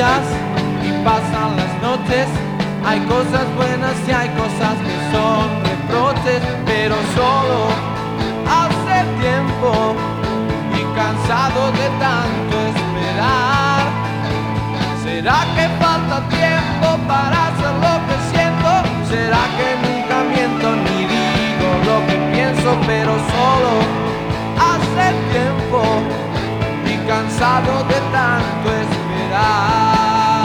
días y pasan las noches. Hay cosas buenas y hay cosas que son reproches, pero solo hace tiempo y cansado de tanto esperar. ¿Será que falta tiempo para hacer lo que siento? ¿Será que nunca miento ni digo lo que pienso? Pero solo hace tiempo y cansado de tanto esperar.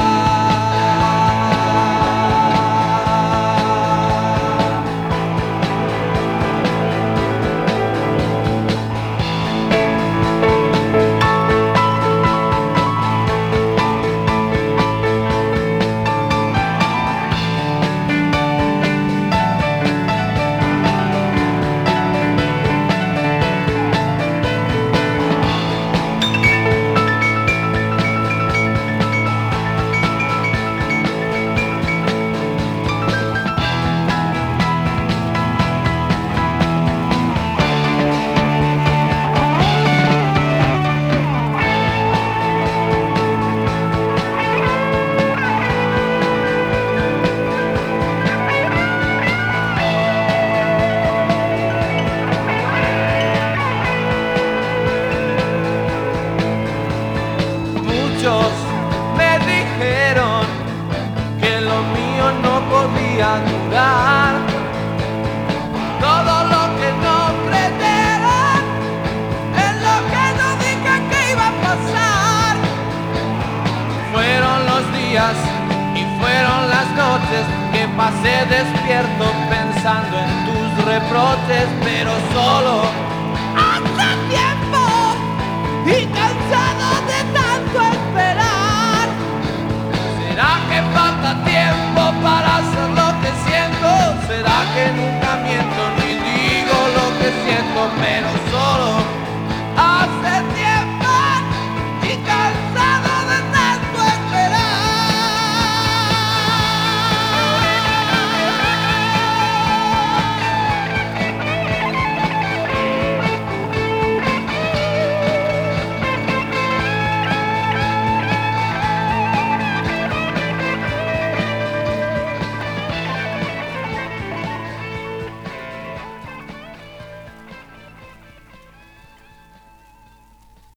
Me dijeron que lo mío no podía durar. Todo lo que no creyeron es lo que no dije que iba a pasar. Fueron los días y fueron las noches que pasé despierto pensando en tus reproches, pero solo